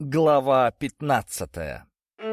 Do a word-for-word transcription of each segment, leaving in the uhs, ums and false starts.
Глава пятнадцатая.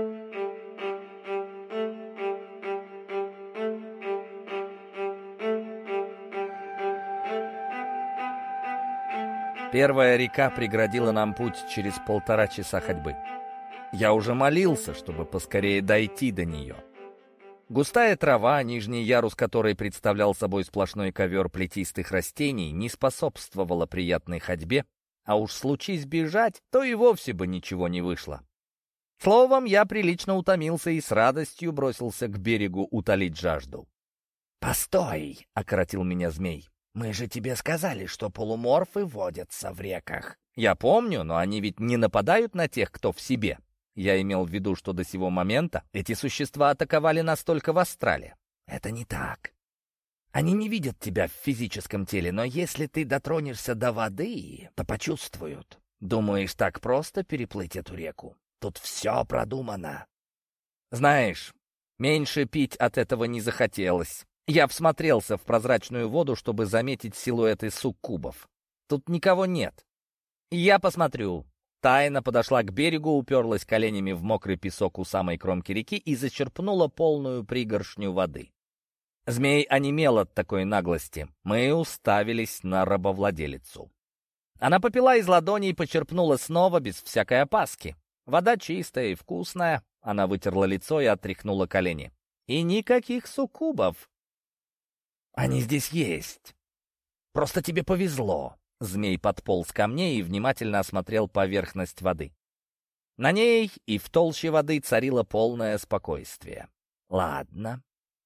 Первая река преградила нам путь через полтора часа ходьбы. Я уже молился, чтобы поскорее дойти до нее. Густая трава, нижний ярус которой представлял собой сплошной ковер плетистых растений, не способствовала приятной ходьбе, а уж случись бежать, то и вовсе бы ничего не вышло. Словом, я прилично утомился и с радостью бросился к берегу утолить жажду. «Постой!» — окоротил меня змей. «Мы же тебе сказали, что полуморфы водятся в реках». Я помню, но они ведь не нападают на тех, кто в себе. Я имел в виду, что до сего момента эти существа атаковали нас только в астрале. «Это не так. Они не видят тебя в физическом теле, но если ты дотронешься до воды, то почувствуют. Думаешь, так просто переплыть эту реку? Тут все продумано». Знаешь, меньше пить от этого не захотелось. Я всмотрелся в прозрачную воду, чтобы заметить силуэты суккубов. Тут никого нет. Я посмотрю. Тайна подошла к берегу, уперлась коленями в мокрый песок у самой кромки реки и зачерпнула полную пригоршню воды. Змей онемел от такой наглости. Мы уставились на рабовладелицу. Она попила из ладони и почерпнула снова, без всякой опаски. Вода чистая и вкусная. Она вытерла лицо и отряхнула колени. И никаких суккубов. «Они здесь есть. Просто тебе повезло». Змей подполз ко мне и внимательно осмотрел поверхность воды. На ней и в толще воды царило полное спокойствие. «Ладно.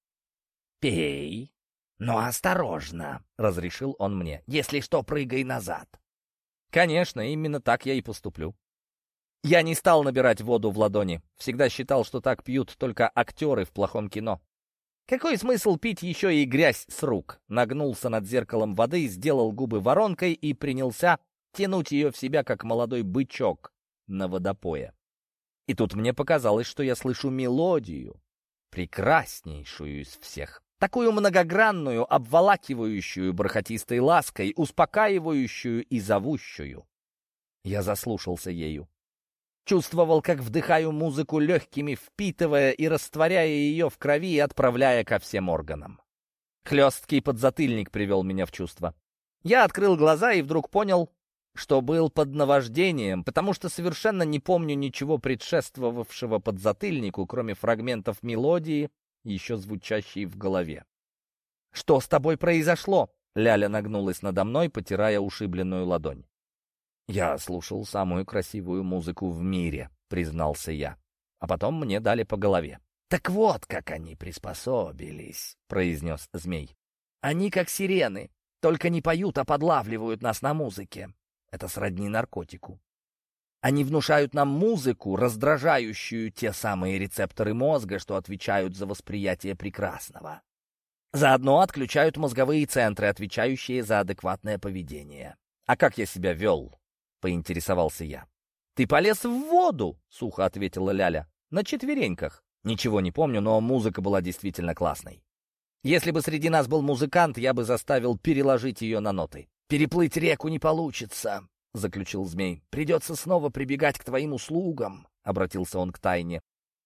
Пей, но осторожно», — разрешил он мне. «Если что, прыгай назад». Конечно, именно так я и поступлю. Я не стал набирать воду в ладони. Всегда считал, что так пьют только актеры в плохом кино. Какой смысл пить еще и грязь с рук? Нагнулся над зеркалом воды, сделал губы воронкой и принялся тянуть ее в себя, как молодой бычок на водопое. И тут мне показалось, что я слышу мелодию, прекраснейшую из всех. Такую многогранную, обволакивающую бархатистой лаской, успокаивающую и зовущую. Я заслушался ею. Чувствовал, как вдыхаю музыку легкими, впитывая и растворяя ее в крови и отправляя ко всем органам. Хлесткий подзатыльник привел меня в чувство. Я открыл глаза и вдруг понял, что был под наваждением, потому что совершенно не помню ничего предшествовавшего подзатыльнику, кроме фрагментов мелодии, еще звучащей в голове. «Что с тобой произошло?» Ляля нагнулась надо мной, потирая ушибленную ладонь. «Я слушал самую красивую музыку в мире», — признался я. А потом мне дали по голове. «Так вот, как они приспособились», — произнес змей. «Они как сирены, только не поют, а подлавливают нас на музыке. Это сродни наркотику. Они внушают нам музыку, раздражающую те самые рецепторы мозга, что отвечают за восприятие прекрасного. Заодно отключают мозговые центры, отвечающие за адекватное поведение». «А как я себя вел?» — поинтересовался я. «Ты полез в воду!» — сухо ответила Ляля. «На четвереньках». Ничего не помню, но музыка была действительно классной. Если бы среди нас был музыкант, я бы заставил переложить ее на ноты. «Переплыть реку не получится», — заключил змей. «Придется снова прибегать к твоим услугам», — обратился он к Тайне.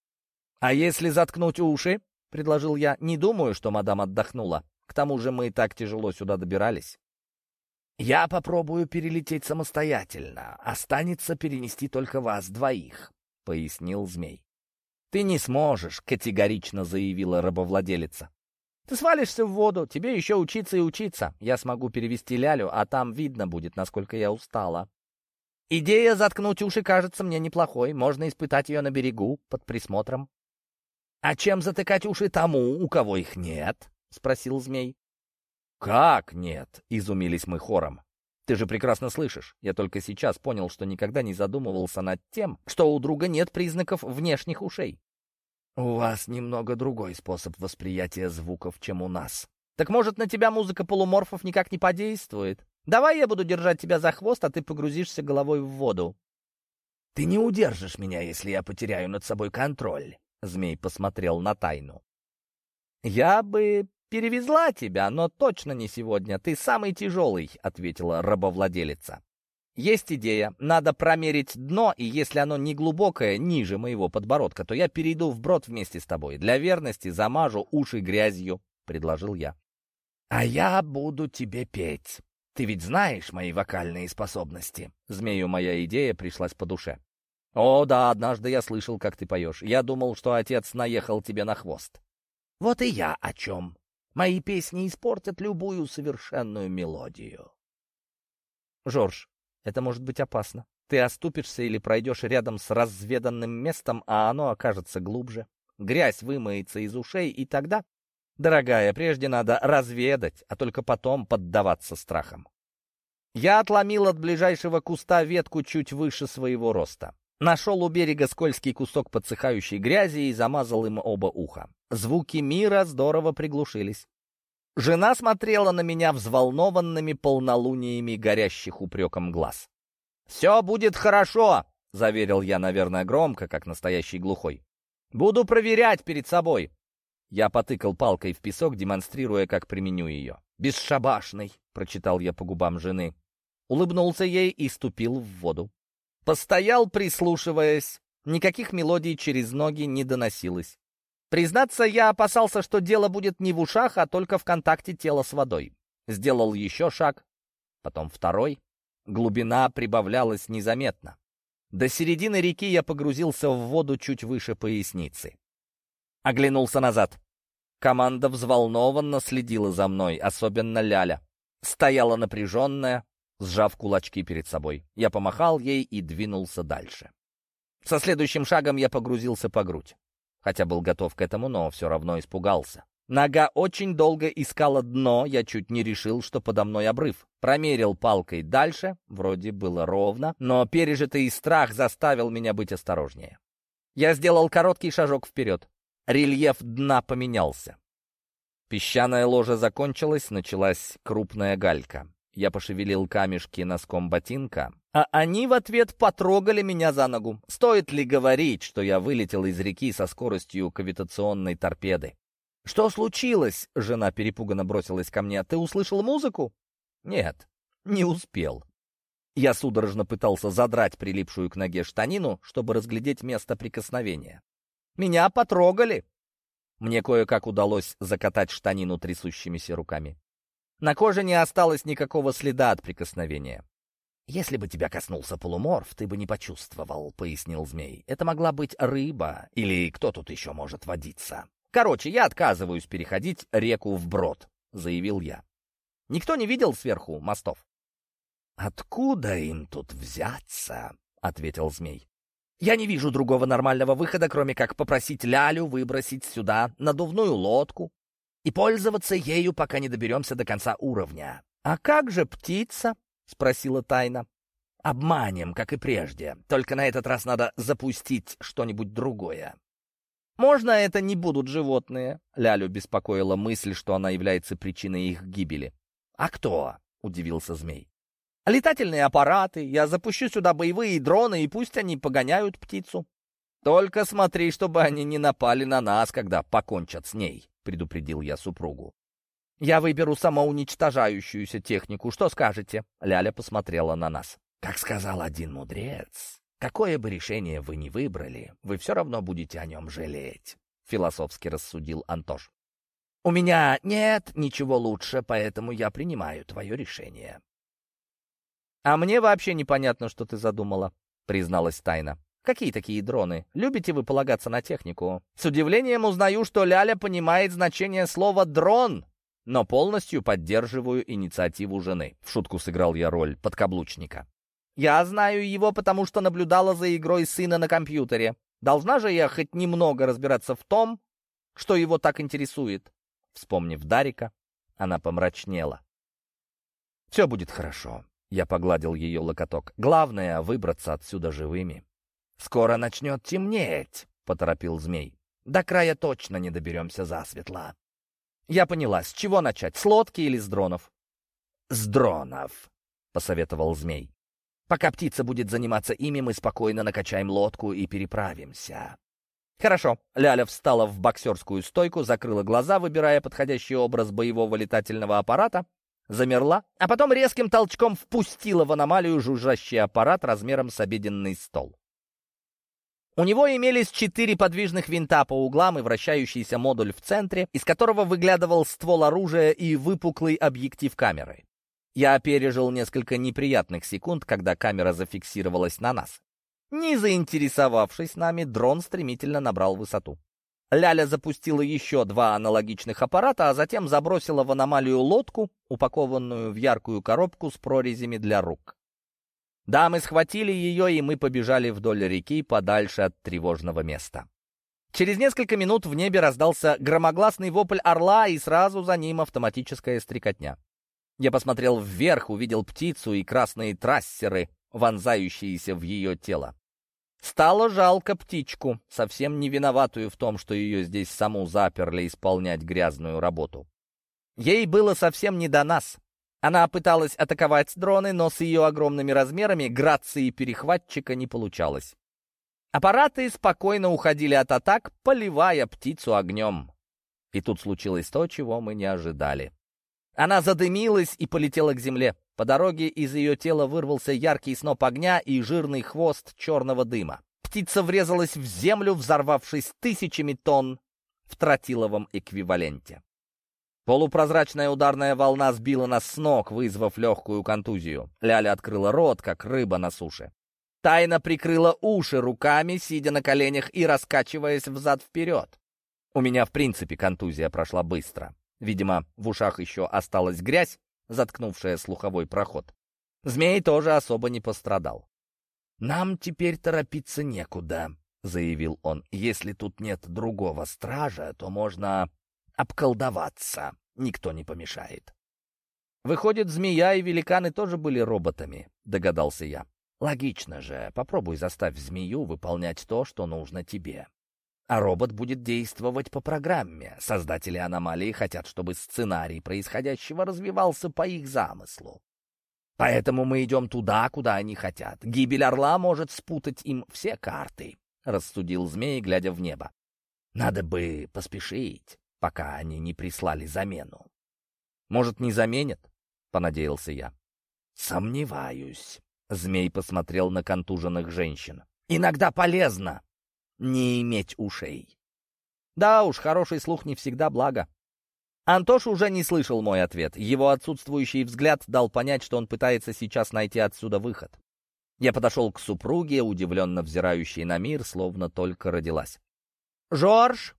«А если заткнуть уши?» — предложил я. «Не думаю, что мадам отдохнула. К тому же мы так тяжело сюда добирались». «Я попробую перелететь самостоятельно. Останется перенести только вас двоих», — пояснил змей. «Ты не сможешь», — категорично заявила рабовладелица. «Ты свалишься в воду, тебе еще учиться и учиться. Я смогу перевести Лялю, а там видно будет, насколько я устала». Идея заткнуть уши кажется мне неплохой. Можно испытать ее на берегу, под присмотром. «А чем затыкать уши тому, у кого их нет?» — спросил змей. «Как нет?» — изумились мы хором. «Ты же прекрасно слышишь. Я только сейчас понял, что никогда не задумывался над тем, что у друга нет признаков внешних ушей». «У вас немного другой способ восприятия звуков, чем у нас». «Так может, на тебя музыка полуморфов никак не подействует? Давай я буду держать тебя за хвост, а ты погрузишься головой в воду». «Ты не удержишь меня, если я потеряю над собой контроль», — змей посмотрел на Тайну. «Я бы перевезла тебя, но точно не сегодня. Ты самый тяжелый», — ответила рабовладелица. Есть идея. Надо промерить дно, и если оно не глубокое, ниже моего подбородка, то я перейду вброд вместе с тобой. Для верности замажу уши грязью», — предложил я. «А я буду тебе петь. Ты ведь знаешь мои вокальные способности?» Змею моя идея пришлась по душе. «О, да, однажды я слышал, как ты поешь. Я думал, что отец наехал тебе на хвост». «Вот и я о чем. Мои песни испортят любую совершенную мелодию». «Жорж, это может быть опасно. Ты оступишься или пройдешь рядом с разведанным местом, а оно окажется глубже. Грязь вымоется из ушей, и тогда, дорогая, прежде надо разведать, а только потом поддаваться страхам». Я отломил от ближайшего куста ветку чуть выше своего роста. Нашел у берега скользкий кусок подсыхающей грязи и замазал им оба уха. Звуки мира здорово приглушились. Жена смотрела на меня взволнованными полнолуниями горящих упреком глаз. «Все будет хорошо», — заверил я, наверное, громко, как настоящий глухой. «Буду проверять перед собой». Я потыкал палкой в песок, демонстрируя, как применю ее. «Бесшабашный», — прочитал я по губам жены. Улыбнулся ей и ступил в воду. Постоял, прислушиваясь. Никаких мелодий через ноги не доносилось. Признаться, я опасался, что дело будет не в ушах, а только в контакте тела с водой. Сделал еще шаг, потом второй. Глубина прибавлялась незаметно. До середины реки я погрузился в воду чуть выше поясницы. Оглянулся назад. Команда взволнованно следила за мной, особенно Ляля. Стояла напряженная, сжав кулачки перед собой. Я помахал ей и двинулся дальше. Со следующим шагом я погрузился по грудь. Хотя был готов к этому, но все равно испугался. Нога очень долго искала дно, я чуть не решил, что подо мной обрыв. Промерил палкой дальше, вроде было ровно, но пережитый страх заставил меня быть осторожнее. Я сделал короткий шажок вперед. Рельеф дна поменялся. Песчаная ложа закончилась, началась крупная галька. Я пошевелил камешки носком ботинка, а они в ответ потрогали меня за ногу. Стоит ли говорить, что я вылетел из реки со скоростью кавитационной торпеды? «Что случилось?» — жена перепуганно бросилась ко мне. «Ты услышал музыку?» «Нет, не успел». Я судорожно пытался задрать прилипшую к ноге штанину, чтобы разглядеть место прикосновения. «Меня потрогали!» Мне кое-как удалось закатать штанину трясущимися руками. На коже не осталось никакого следа от прикосновения. «Если бы тебя коснулся полуморф, ты бы не почувствовал», — пояснил змей. «Это могла быть рыба, или кто тут еще может водиться?» «Короче, я отказываюсь переходить реку вброд», — заявил я. «Никто не видел сверху мостов?» «Откуда им тут взяться?» — ответил змей. «Я не вижу другого нормального выхода, кроме как попросить Лялю выбросить сюда надувную лодку и пользоваться ею, пока не доберемся до конца уровня». «А как же птица?» — спросила Тайна. «Обманем, как и прежде. Только на этот раз надо запустить что-нибудь другое». «Можно это не будут животные?» Лялю беспокоила мысль, что она является причиной их гибели. «А кто?» — удивился змей. «Летательные аппараты. Я запущу сюда боевые дроны, и пусть они погоняют птицу. Только смотри, чтобы они не напали на нас, когда покончат с ней», — предупредил я супругу. «Я выберу самоуничтожающуюся технику. Что скажете?» Ляля посмотрела на нас. «Как сказал один мудрец, какое бы решение вы ни выбрали, вы все равно будете о нем жалеть», — философски рассудил Антош. «У меня нет ничего лучше, поэтому я принимаю твое решение». «А мне вообще непонятно, что ты задумала», — призналась Тайна. «Какие такие дроны? Любите вы полагаться на технику?» С удивлением узнаю, что Ляля понимает значение слова «дрон», но полностью поддерживаю инициативу жены. В шутку сыграл я роль подкаблучника. «Я знаю его, потому что наблюдала за игрой сына на компьютере. Должна же я хоть немного разбираться в том, что его так интересует». Вспомнив Дарика, она помрачнела. «Все будет хорошо», — я погладил ее локоток. «Главное — выбраться отсюда живыми». «Скоро начнет темнеть», — поторопил змей. «До края точно не доберемся засветло». «Я поняла. С чего начать? С лодки или с дронов?» «С дронов», — посоветовал змей. «Пока птица будет заниматься ими, мы спокойно накачаем лодку и переправимся». «Хорошо». Ляля встала в боксерскую стойку, закрыла глаза, выбирая подходящий образ боевого летательного аппарата, замерла, а потом резким толчком впустила в аномалию жужжащий аппарат размером с обеденный стол. У него имелись четыре подвижных винта по углам и вращающийся модуль в центре, из которого выглядывал ствол оружия и выпуклый объектив камеры. Я пережил несколько неприятных секунд, когда камера зафиксировалась на нас. Не заинтересовавшись нами, дрон стремительно набрал высоту. Ляля запустила еще два аналогичных аппарата, а затем забросила в аномалию лодку, упакованную в яркую коробку с прорезями для рук. Да, мы схватили ее, и мы побежали вдоль реки подальше от тревожного места. Через несколько минут в небе раздался громогласный вопль орла, и сразу за ним автоматическая стрекотня. Я посмотрел вверх, увидел птицу и красные трассеры, вонзающиеся в ее тело. Стало жалко птичку, совсем не виноватую в том, что ее здесь саму заперли исполнять грязную работу. Ей было совсем не до нас. Она пыталась атаковать дроны, но с ее огромными размерами грации перехватчика не получалось. Аппараты спокойно уходили от атак, поливая птицу огнем. И тут случилось то, чего мы не ожидали. Она задымилась и полетела к земле. По дороге из ее тела вырвался яркий сноп огня и жирный хвост черного дыма. Птица врезалась в землю, взорвавшись тысячами тонн в тротиловом эквиваленте. Полупрозрачная ударная волна сбила нас с ног, вызвав легкую контузию. Ляля открыла рот, как рыба на суше. Тайна прикрыла уши руками, сидя на коленях и раскачиваясь взад-вперед. У меня, в принципе, контузия прошла быстро. Видимо, в ушах еще осталась грязь, заткнувшая слуховой проход. Змей тоже особо не пострадал. «Нам теперь торопиться некуда», — заявил он. «Если тут нет другого стража, то можно обколдоваться. Никто не помешает». «Выходит, змея и великаны тоже были роботами», — догадался я. «Логично же. Попробуй заставь змею выполнять то, что нужно тебе. А робот будет действовать по программе. Создатели аномалии хотят, чтобы сценарий происходящего развивался по их замыслу. Поэтому мы идем туда, куда они хотят. Гибель орла может спутать им все карты», — рассудил змей, глядя в небо. «Надо бы поспешить, пока они не прислали замену». «Может, не заменят?» — понадеялся я. «Сомневаюсь», — змей посмотрел на контуженных женщин. «Иногда полезно не иметь ушей». Да уж, хороший слух не всегда благо. Антош уже не слышал мой ответ. Его отсутствующий взгляд дал понять, что он пытается сейчас найти отсюда выход. Я подошел к супруге, удивленно взирающей на мир, словно только родилась. «Жорж,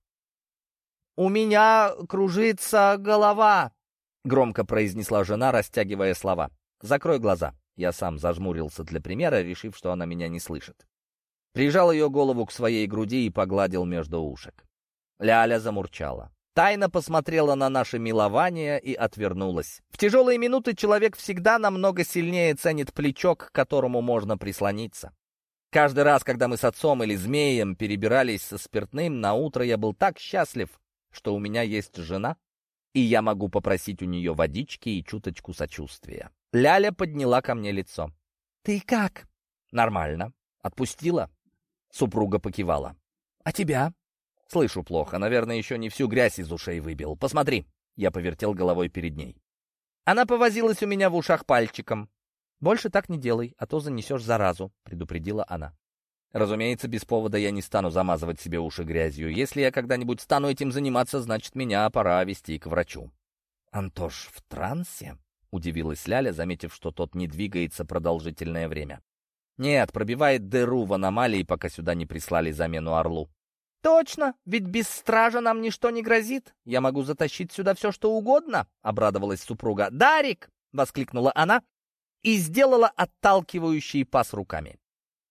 у меня кружится голова», — громко произнесла жена, растягивая слова. «Закрой глаза». Я сам зажмурился для примера, решив, что она меня не слышит. Прижал ее голову к своей груди и погладил между ушек. Ляля замурчала. Тайна посмотрела на наше милование и отвернулась. В тяжелые минуты человек всегда намного сильнее ценит плечо, к которому можно прислониться. Каждый раз, когда мы с отцом или змеем перебирались со спиртным, на утро я был так счастлив, что у меня есть жена, и я могу попросить у нее водички и чуточку сочувствия. Ляля подняла ко мне лицо. «Ты как?» «Нормально. Отпустила?» Супруга покивала. «А тебя?» «Слышу плохо. Наверное, еще не всю грязь из ушей выбил. Посмотри». Я повертел головой перед ней. Она повозилась у меня в ушах пальчиком. «Больше так не делай, а то занесешь заразу», — предупредила она. Разумеется, без повода я не стану замазывать себе уши грязью. Если я когда-нибудь стану этим заниматься, значит, меня пора везти к врачу. «Антош в трансе?» — удивилась Ляля, заметив, что тот не двигается продолжительное время. «Нет, пробивает дыру в аномалии, пока сюда не прислали замену орлу». «Точно, ведь без стража нам ничто не грозит. Я могу затащить сюда все, что угодно», — обрадовалась супруга. «Дарик!» — воскликнула она и сделала отталкивающий пас руками.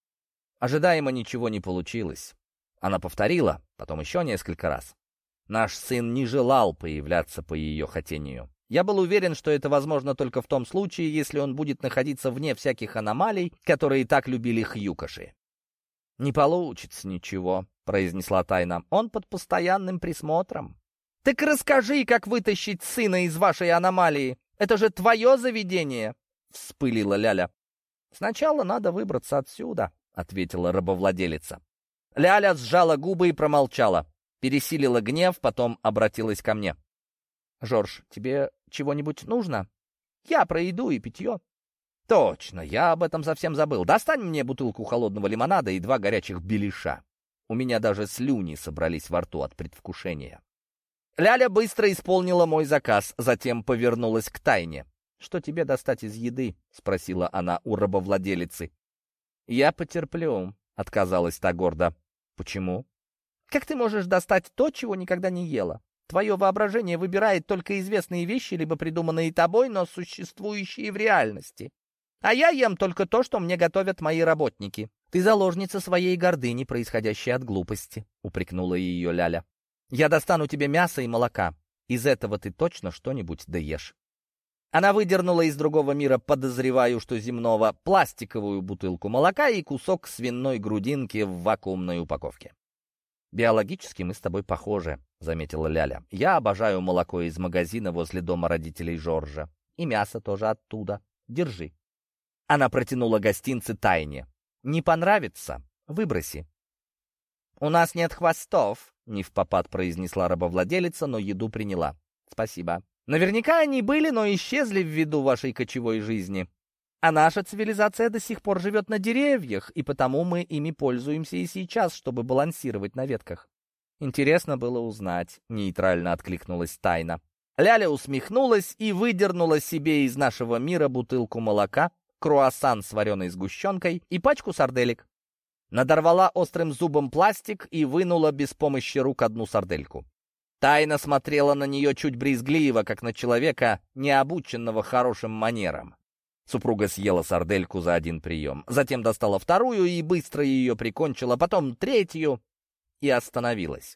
Ожидаемо ничего не получилось. Она повторила, потом еще несколько раз. Наш сын не желал появляться по ее хотению. Я был уверен, что это возможно только в том случае, если он будет находиться вне всяких аномалий, которые так любили хьюкоши. «Не получится ничего», — произнесла Тайна. «Он под постоянным присмотром». «Так расскажи, как вытащить сына из вашей аномалии. Это же твое заведение», — вспылила Ляля. «Сначала надо выбраться отсюда», — ответила рабовладелица. Ляля сжала губы и промолчала. Пересилила гнев, потом обратилась ко мне. «Жорж, тебе чего-нибудь нужно?» Я про еду и питье. Точно, я об этом совсем забыл. Достань мне бутылку холодного лимонада и два горячих беляша. У меня даже слюни собрались во рту от предвкушения. Ляля быстро исполнила мой заказ, затем повернулась к Тайне. «Что тебе достать из еды?» — спросила она у рабовладелицы. «Я потерплю», — отказалась та гордо. «Почему?» «Как ты можешь достать то, чего никогда не ела? Твое воображение выбирает только известные вещи, либо придуманные тобой, но существующие в реальности. А я ем только то, что мне готовят мои работники». «Ты заложница своей гордыни, происходящей от глупости», — упрекнула ее Ляля. «Я достану тебе мясо и молока. Из этого ты точно что-нибудь доешь». Она выдернула из другого мира, подозреваю, что земного, пластиковую бутылку молока и кусок свиной грудинки в вакуумной упаковке. «Биологически мы с тобой похожи», — заметила Ляля. «Я обожаю молоко из магазина возле дома родителей Жоржа. И мясо тоже оттуда. Держи». Она протянула гостинцы Тайне. «Не понравится? Выброси». «У нас нет хвостов», — невпопад произнесла рабовладелица, но еду приняла. «Спасибо. Наверняка они были, но исчезли ввиду вашей кочевой жизни. А наша цивилизация до сих пор живет на деревьях, и потому мы ими пользуемся и сейчас, чтобы балансировать на ветках». «Интересно было узнать», — нейтрально откликнулась Тайна. Ляля усмехнулась и выдернула себе из нашего мира бутылку молока, круассан с вареной сгущенкой и пачку сарделек. Надорвала острым зубом пластик и вынула без помощи рук одну сардельку. Тайна смотрела на нее чуть брезгливо, как на человека, не обученного хорошим манерам. Супруга съела сардельку за один прием, затем достала вторую и быстро ее прикончила, потом третью и остановилась.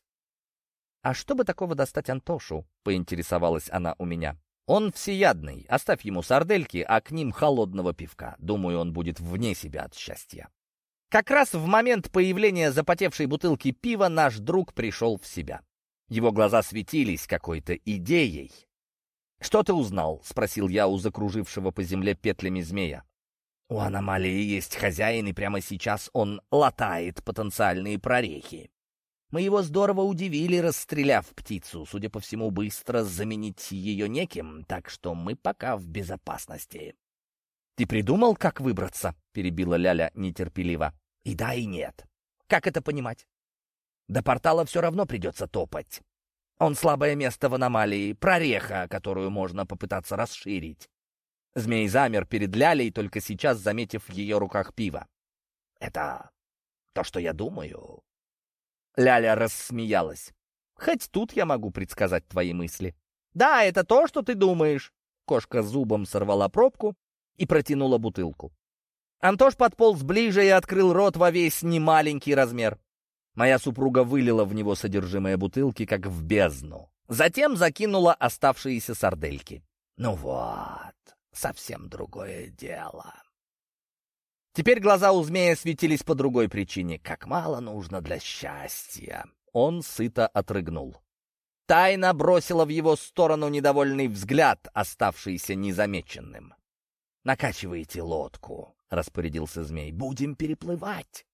«А что бы такого достать Антошу?» — поинтересовалась она у меня. «Он всеядный, оставь ему сардельки, а к ним холодного пивка. Думаю, он будет вне себя от счастья». Как раз в момент появления запотевшей бутылки пива наш друг пришел в себя. Его глаза светились какой-то идеей. «Что ты узнал?» — спросил я у закружившего по земле петлями змея. «У аномалии есть хозяин, и прямо сейчас он латает потенциальные прорехи. Мы его здорово удивили, расстреляв птицу, судя по всему, быстро заменить ее неким, так что мы пока в безопасности». «Ты придумал, как выбраться?» — перебила Ляля нетерпеливо. «И да, и нет. Как это понимать?» «До портала все равно придется топать. Он слабое место в аномалии, прореха, которую можно попытаться расширить». Змей замер перед Лялей, только сейчас заметив в ее руках пиво. «Это то, что я думаю». Ляля рассмеялась. «Хоть тут я могу предсказать твои мысли». «Да, это то, что ты думаешь». Кошка зубом сорвала пробку и протянула бутылку. Антош подполз ближе и открыл рот во весь немаленький размер. Моя супруга вылила в него содержимое бутылки, как в бездну. Затем закинула оставшиеся сардельки. «Ну вот, совсем другое дело». Теперь глаза у змея светились по другой причине. Как мало нужно для счастья. Он сыто отрыгнул. Тайна бросила в его сторону недовольный взгляд, оставшийся незамеченным. «Накачивайте лодку», — распорядился змей. «Будем переплывать».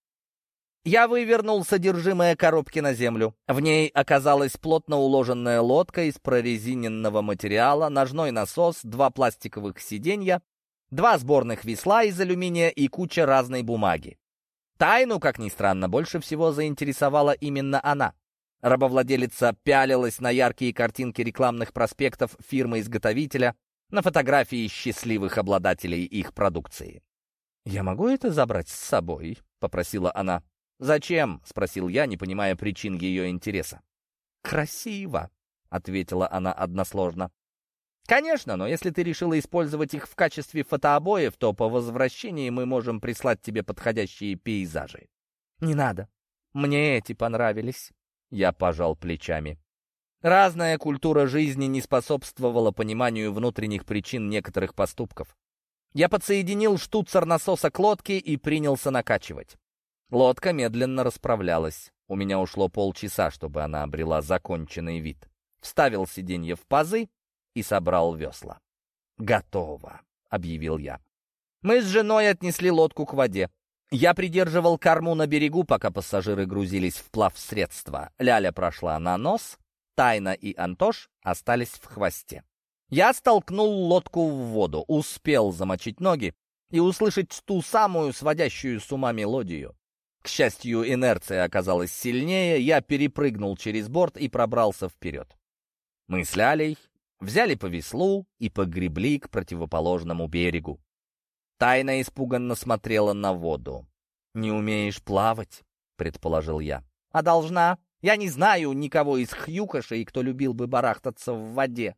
Я вывернул содержимое коробки на землю. В ней оказалась плотно уложенная лодка из прорезиненного материала, ножной насос, два пластиковых сиденья, два сборных весла из алюминия и куча разной бумаги. Тайну, как ни странно, больше всего заинтересовала именно она. Рабовладелица пялилась на яркие картинки рекламных проспектов фирмы-изготовителя, на фотографии счастливых обладателей их продукции. «Я могу это забрать с собой?» — попросила она. «Зачем?» — спросил я, не понимая причин ее интереса. «Красиво», — ответила она односложно. «Конечно, но если ты решила использовать их в качестве фотообоев, то по возвращении мы можем прислать тебе подходящие пейзажи». «Не надо. Мне эти понравились». Я пожал плечами. Разная культура жизни не способствовала пониманию внутренних причин некоторых поступков. Я подсоединил штуцер насоса к лодке и принялся накачивать. Лодка медленно расправлялась. У меня ушло полчаса, чтобы она обрела законченный вид. Вставил сиденье в пазы и собрал весла. «Готово», — объявил я. Мы с женой отнесли лодку к воде. Я придерживал корму на берегу, пока пассажиры грузились в плавсредство. Ляля прошла на нос, Тайна и Антош остались в хвосте. Я столкнул лодку в воду, успел замочить ноги и услышать ту самую сводящую с ума мелодию. К счастью, инерция оказалась сильнее, я перепрыгнул через борт и пробрался вперед. Мы с Лялей взяли по веслу и погребли к противоположному берегу. Тайна испуганно смотрела на воду. «Не умеешь плавать?» — предположил я. «А должна? Я не знаю никого из хьюкошей, кто любил бы барахтаться в воде».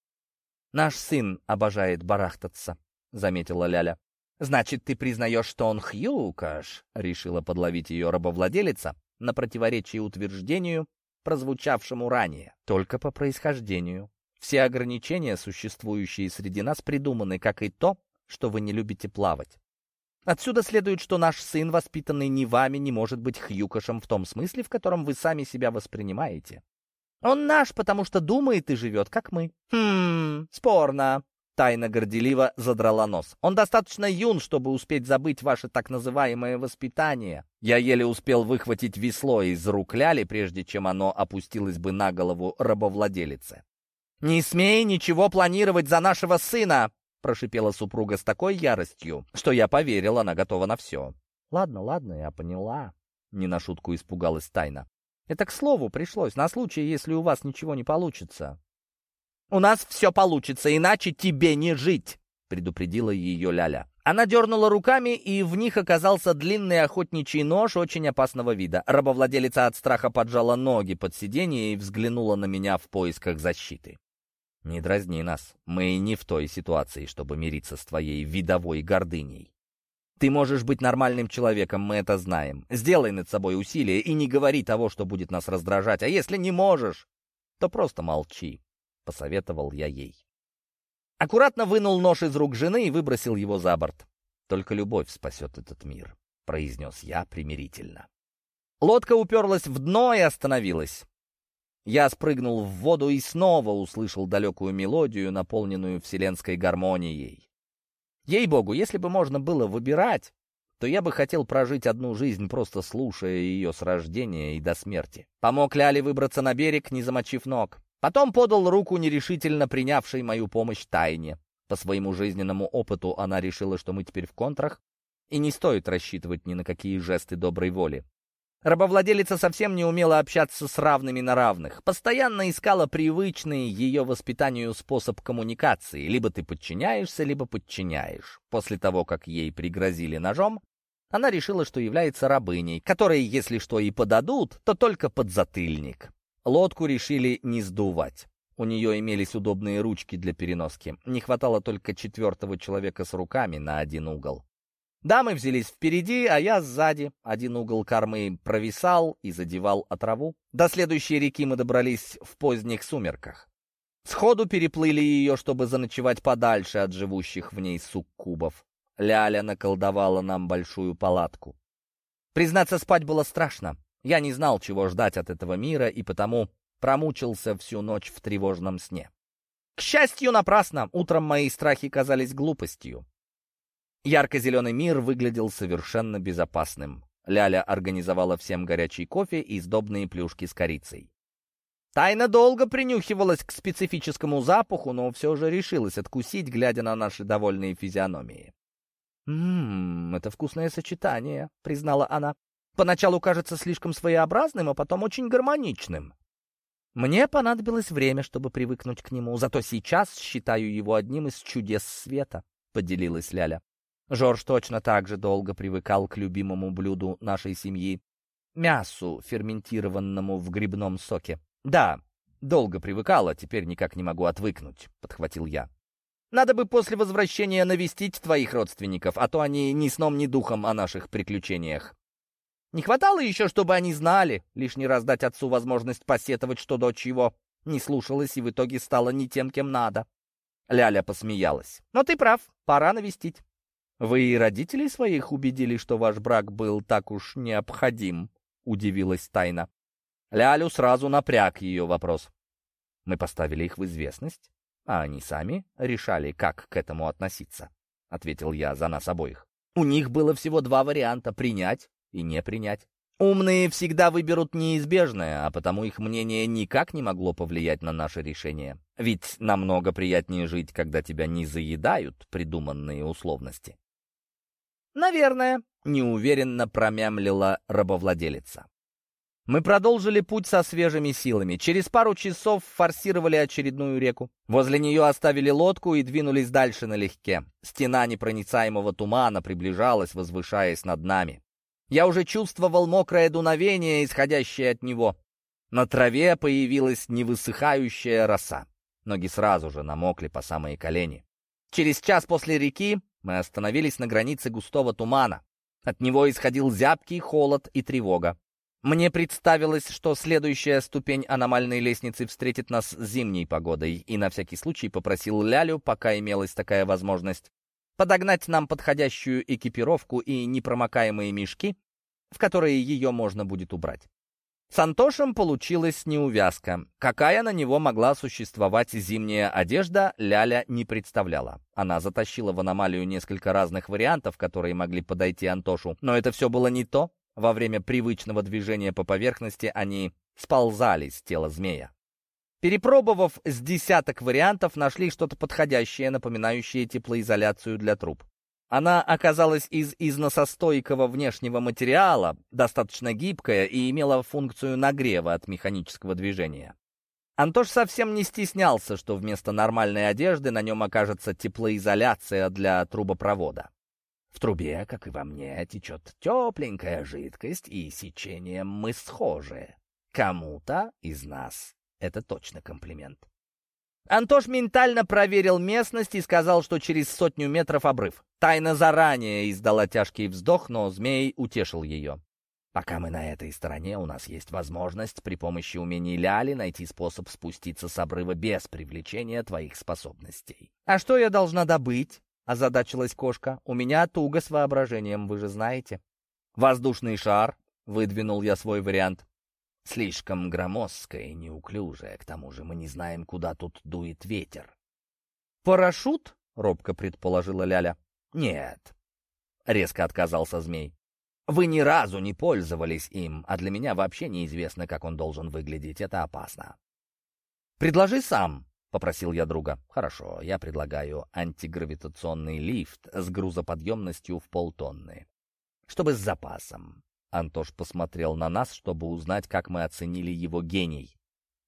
«Наш сын обожает барахтаться», — заметила Ляля. «Значит, ты признаешь, что он хьюкош?» — решила подловить ее рабовладелица на противоречие утверждению, прозвучавшему ранее. «Только по происхождению. Все ограничения, существующие среди нас, придуманы, как и то, что вы не любите плавать. Отсюда следует, что наш сын, воспитанный не вами, не может быть хьюкошем в том смысле, в котором вы сами себя воспринимаете. Он наш, потому что думает и живет, как мы». «Хм, спорно». Тайна горделиво задрала нос. «Он достаточно юн, чтобы успеть забыть ваше так называемое воспитание». Я еле успел выхватить весло из рук Ляли, прежде чем оно опустилось бы на голову рабовладелицы. «Не смей ничего планировать за нашего сына!» — прошипела супруга с такой яростью, что я поверил, она готова на все. «Ладно, ладно, я поняла», — не на шутку испугалась Тайна. «Это к слову пришлось, на случай, если у вас ничего не получится». «У нас все получится, иначе тебе не жить», — предупредила ее Ляля. Она дернула руками, и в них оказался длинный охотничий нож очень опасного вида. Рабовладелица от страха поджала ноги под сиденье и взглянула на меня в поисках защиты. «Не дразни нас. Мы не в той ситуации, чтобы мириться с твоей видовой гордыней. Ты можешь быть нормальным человеком, мы это знаем. Сделай над собой усилие и не говори того, что будет нас раздражать. А если не можешь, то просто молчи», — посоветовал я ей. Аккуратно вынул нож из рук жены и выбросил его за борт. «Только любовь спасет этот мир», — произнес я примирительно. Лодка уперлась в дно и остановилась. Я спрыгнул в воду и снова услышал далекую мелодию, наполненную вселенской гармонией. Ей-богу, если бы можно было выбирать, то я бы хотел прожить одну жизнь, просто слушая ее с рождения и до смерти. Помог Ляле выбраться на берег, не замочив ног. Потом подал руку нерешительно принявшей мою помощь Тайне. По своему жизненному опыту она решила, что мы теперь в контрах, и не стоит рассчитывать ни на какие жесты доброй воли. Рабовладелица совсем не умела общаться с равными на равных, постоянно искала привычный ее воспитанию способ коммуникации. Либо ты подчиняешься, либо подчиняешь. После того, как ей пригрозили ножом, она решила, что является рабыней, которой, если что и подадут, то только подзатыльник. Лодку решили не сдувать. У нее имелись удобные ручки для переноски. Не хватало только четвертого человека с руками на один угол. Дамы взялись впереди, а я сзади. Один угол кормы провисал и задевал отраву. До следующей реки мы добрались в поздних сумерках. Сходу переплыли ее, чтобы заночевать подальше от живущих в ней суккубов. Ляля наколдовала нам большую палатку. Признаться, спать было страшно. Я не знал, чего ждать от этого мира, и потому промучился всю ночь в тревожном сне. К счастью, напрасно. Утром мои страхи казались глупостью. Ярко-зеленый мир выглядел совершенно безопасным. Ляля организовала всем горячий кофе и сдобные плюшки с корицей. Тайна долго принюхивалась к специфическому запаху, но все же решилась откусить, глядя на наши довольные физиономии. «Ммм, это вкусное сочетание», — признала она. «Поначалу кажется слишком своеобразным, а потом очень гармоничным. Мне понадобилось время, чтобы привыкнуть к нему, зато сейчас считаю его одним из чудес света», — поделилась Ляля. Жорж точно так же долго привыкал к любимому блюду нашей семьи — мясу, ферментированному в грибном соке. «Да, долго привыкал, а теперь никак не могу отвыкнуть», — подхватил я. «Надо бы после возвращения навестить твоих родственников, а то они ни сном, ни духом о наших приключениях. Не хватало еще, чтобы они знали, лишний раз дать отцу возможность посетовать, что дочь его не слушалась и в итоге стала не тем, кем надо». Ляля посмеялась. «Но ты прав, пора навестить». «Вы и родителей своих убедили, что ваш брак был так уж необходим?» — удивилась Тайна. Лялю сразу напряг ее вопрос. «Мы поставили их в известность, а они сами решали, как к этому относиться», — ответил я за нас обоих. «У них было всего два варианта — принять и не принять. Умные всегда выберут неизбежное, а потому их мнение никак не могло повлиять на наше решение. Ведь намного приятнее жить, когда тебя не заедают придуманные условности. «Наверное», — неуверенно промямлила рабовладелица. Мы продолжили путь со свежими силами. Через пару часов форсировали очередную реку. Возле нее оставили лодку и двинулись дальше налегке. Стена непроницаемого тумана приближалась, возвышаясь над нами. Я уже чувствовал мокрое дуновение, исходящее от него. На траве появилась невысыхающая роса. Ноги сразу же намокли по самые колени. Через час после реки мы остановились на границе густого тумана. От него исходил зябкий холод и тревога. Мне представилось, что следующая ступень аномальной лестницы встретит нас зимней погодой, и на всякий случай попросил Лялю, пока имелась такая возможность, подогнать нам подходящую экипировку и непромокаемые мешки, в которые ее можно будет убрать. С Антошем получилась неувязка. Какая на него могла существовать зимняя одежда, Ляля не представляла. Она затащила в аномалию несколько разных вариантов, которые могли подойти Антошу, но это все было не то. Во время привычного движения по поверхности они сползали с тела змея. Перепробовав с десяток вариантов, нашли что-то подходящее, напоминающее теплоизоляцию для труб. Она оказалась из износостойкого внешнего материала, достаточно гибкая и имела функцию нагрева от механического движения. Антош совсем не стеснялся, что вместо нормальной одежды на нем окажется теплоизоляция для трубопровода. В трубе, как и во мне, течет тепленькая жидкость, и сечением мы схожи. Кому-то из нас это точно комплимент. Антош ментально проверил местность и сказал, что через сотню метров обрыв. Тайна заранее издала тяжкий вздох, но змей утешил ее. Пока мы на этой стороне, у нас есть возможность при помощи умений Ляли найти способ спуститься с обрыва без привлечения твоих способностей. «А что я должна добыть?» — озадачилась кошка. «У меня туго с воображением, вы же знаете». «Воздушный шар», — выдвинул я свой вариант. «Слишком громоздкое и неуклюжее, к тому же мы не знаем, куда тут дует ветер». «Парашют?» — робко предположила Ляля. «Нет», — резко отказался змей. «Вы ни разу не пользовались им, а для меня вообще неизвестно, как он должен выглядеть. Это опасно». «Предложи сам», — попросил я друга. «Хорошо, я предлагаю антигравитационный лифт с грузоподъемностью в полтонны. Чтобы с запасом». Антош посмотрел на нас, чтобы узнать, как мы оценили его гений.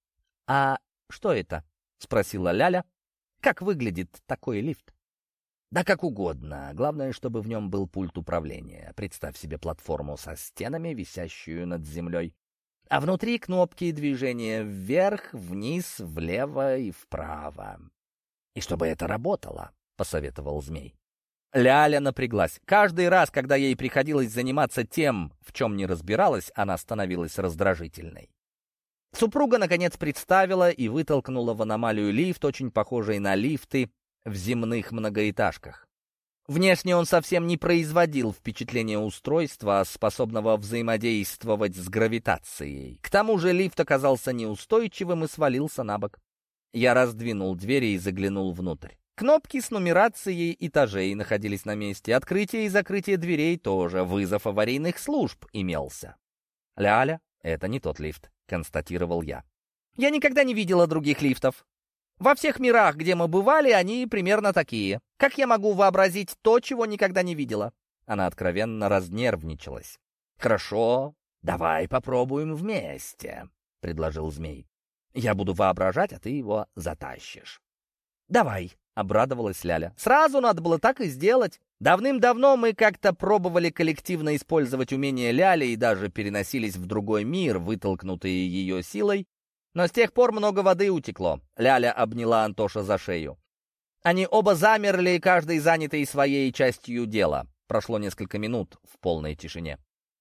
«А что это?» — спросила Ляля. «Как выглядит такой лифт?» «Да как угодно. Главное, чтобы в нем был пульт управления. Представь себе платформу со стенами, висящую над землей. А внутри кнопки движения вверх, вниз, влево и вправо. И чтобы это работало», — посоветовал змей. Ляля напряглась. Каждый раз, когда ей приходилось заниматься тем, в чем не разбиралась, она становилась раздражительной. Супруга, наконец, представила и вытолкнула в аномалию лифт, очень похожий на лифты в земных многоэтажках. Внешне он совсем не производил впечатления устройства, способного взаимодействовать с гравитацией. К тому же лифт оказался неустойчивым и свалился на бок. Я раздвинул двери и заглянул внутрь. Кнопки с нумерацией этажей находились на месте. Открытие и закрытие дверей тоже. Вызов аварийных служб имелся. «Ляля, это не тот лифт», — констатировал я. «Я никогда не видела других лифтов. Во всех мирах, где мы бывали, они примерно такие. Как я могу вообразить то, чего никогда не видела?» Она откровенно разнервничалась. «Хорошо, давай попробуем вместе», — предложил змей. «Я буду воображать, а ты его затащишь». «Давай», — обрадовалась Ляля. «Сразу надо было так и сделать. Давным-давно мы как-то пробовали коллективно использовать умения Ляли и даже переносились в другой мир, вытолкнутые ее силой. Но с тех пор много воды утекло». Ляля обняла Антоша за шею. Они оба замерли, каждый занятый своей частью дела. Прошло несколько минут в полной тишине.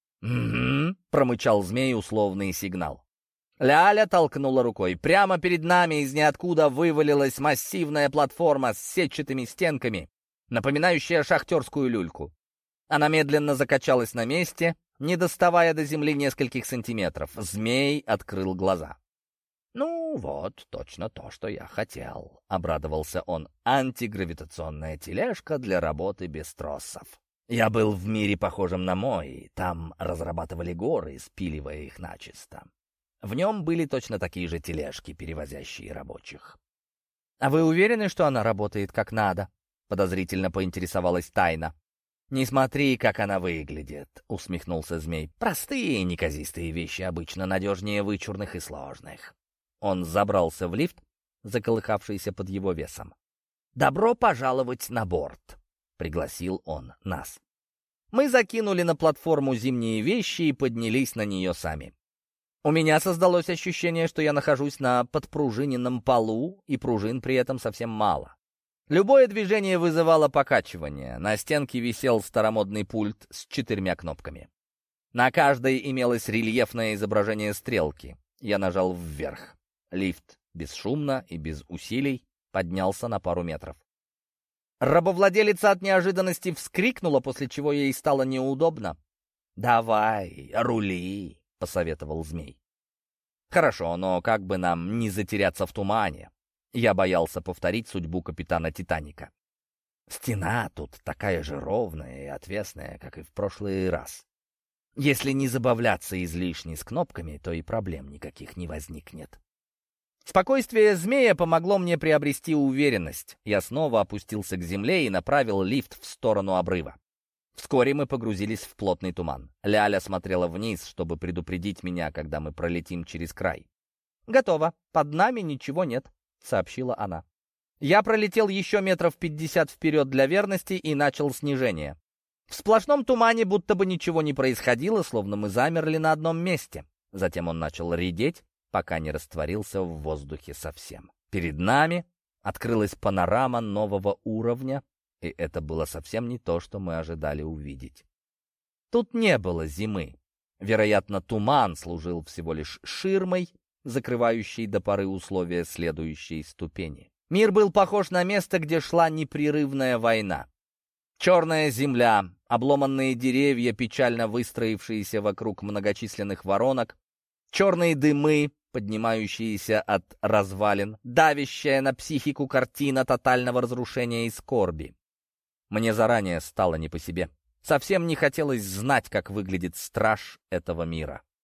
«Угу», — промычал змей условный сигнал. Ляля толкнула рукой. Прямо перед нами из ниоткуда вывалилась массивная платформа с сетчатыми стенками, напоминающая шахтерскую люльку. Она медленно закачалась на месте, не доставая до земли нескольких сантиметров. Змей открыл глаза. «Ну вот, точно то, что я хотел», — обрадовался он. «Антигравитационная тележка для работы без тросов. Я был в мире, похожем на мой. Там разрабатывали горы, спиливая их начисто. В нем были точно такие же тележки, перевозящие рабочих. «А вы уверены, что она работает как надо?» — подозрительно поинтересовалась Тайна. «Не смотри, как она выглядит», — усмехнулся Змей. «Простые, неказистые вещи обычно надежнее вычурных и сложных». Он забрался в лифт, заколыхавшийся под его весом. «Добро пожаловать на борт», — пригласил он нас. Мы закинули на платформу зимние вещи и поднялись на нее сами. У меня создалось ощущение, что я нахожусь на подпружиненном полу, и пружин при этом совсем мало. Любое движение вызывало покачивание. На стенке висел старомодный пульт с четырьмя кнопками. На каждой имелось рельефное изображение стрелки. Я нажал вверх. Лифт бесшумно и без усилий поднялся на пару метров. Рабовладелица от неожиданности вскрикнула, после чего ей стало неудобно. «Давай, рули», — посоветовал Змей. «Хорошо, но как бы нам не затеряться в тумане?» Я боялся повторить судьбу капитана «Титаника». Стена тут такая же ровная и отвесная, как и в прошлый раз. Если не забавляться излишне с кнопками, то и проблем никаких не возникнет. Спокойствие Змея помогло мне приобрести уверенность. Я снова опустился к земле и направил лифт в сторону обрыва. Вскоре мы погрузились в плотный туман. Ляля смотрела вниз, чтобы предупредить меня, когда мы пролетим через край. «Готово. Под нами ничего нет», — сообщила она. Я пролетел еще метров пятьдесят вперед для верности и начал снижение. В сплошном тумане будто бы ничего не происходило, словно мы замерли на одном месте. Затем он начал редеть, пока не растворился в воздухе совсем. Перед нами открылась панорама нового уровня, и это было совсем не то, что мы ожидали увидеть. Тут не было зимы. Вероятно, туман служил всего лишь ширмой, закрывающей до поры условия следующей ступени. Мир был похож на место, где шла непрерывная война. Черная земля, обломанные деревья, печально выстроившиеся вокруг многочисленных воронок, черные дымы, поднимающиеся от развалин, давящая на психику картина тотального разрушения и скорби. Мне заранее стало не по себе. Совсем не хотелось знать, как выглядит страж этого мира.